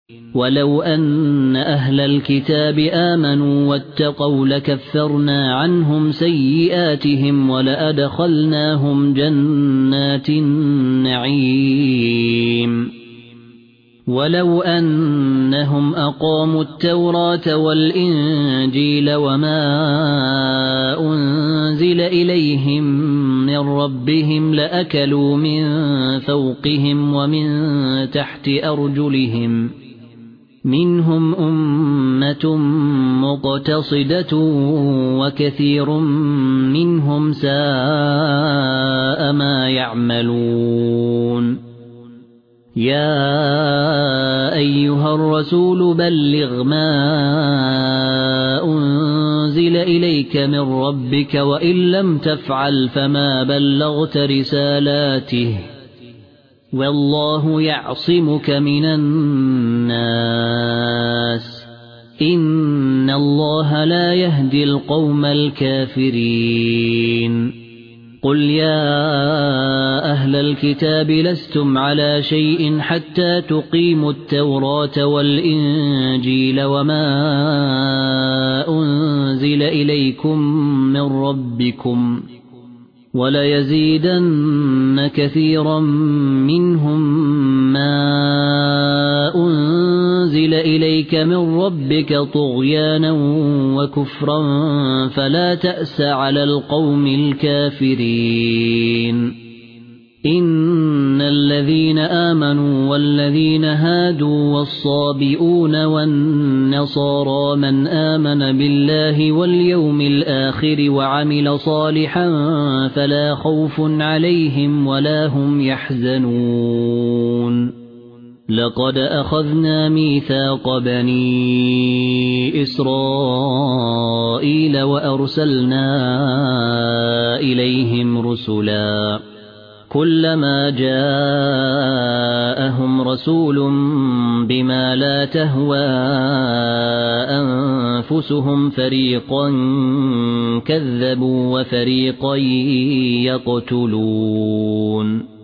ولو أن أهل الكتاب آمنوا واتقوا لكفرنا عنهم سيئاتهم ولأدخلناهم جنات النعيم ولو أنهم أقاموا التوراة والإنجيل وما أنزل إليهم من ربهم لأكلوا من فوقهم ومن تحت أرجلهم منهم أمة مقتصدة وكثير منهم ساء ما يعملون يا أيها الرسول بلغ ما أنزل إليك من ربك وإن لم تفعل فما بلغت رسالاته والله يعصمك من الناس إن الله لا يهدي القوم الكافرين قل يا أهل الكتاب لستم على شيء حتى تقيموا التوراة والإنجيل وما أنزل إليكم من ربكم وليزيدن كثيرا منهم ما أنزل إليك من ربك طغيانا وكفرا فلا تأس على القوم الكافرين إن الذين آمنوا والذين هادوا والصابئون والنصارى من آمن بالله واليوم الآخر وعمل صالحا فلا خوف عليهم ولا هم يحزنون لقد أخذنا ميثاق بني إسرائيل وأرسلنا إليهم رسلا كلما جاءهم رسول بما لا تهوى أنفسهم فريقا كذبوا وفريقا يقتلون